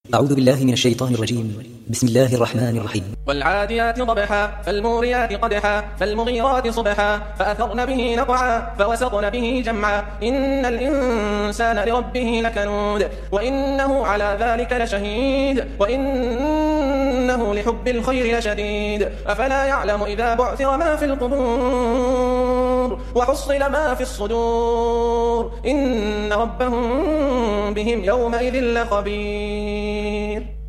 أعوذ بالله من الشيطان الرجيم. بسم الله الرحمن الرحيم. والعاديات ضبحا فالموريات قدحا فالمغيرات صبحا فأثرن به نقعا فوسطن به جمعا إن الإنسان لربه لكنود وإنه على ذلك لشهيد وإنه لحب الخير لشديد أفلا يعلم إذا بعثر ما في القبور وحصل ما في الصدور إن ربهم بهم يومئذ لخبير.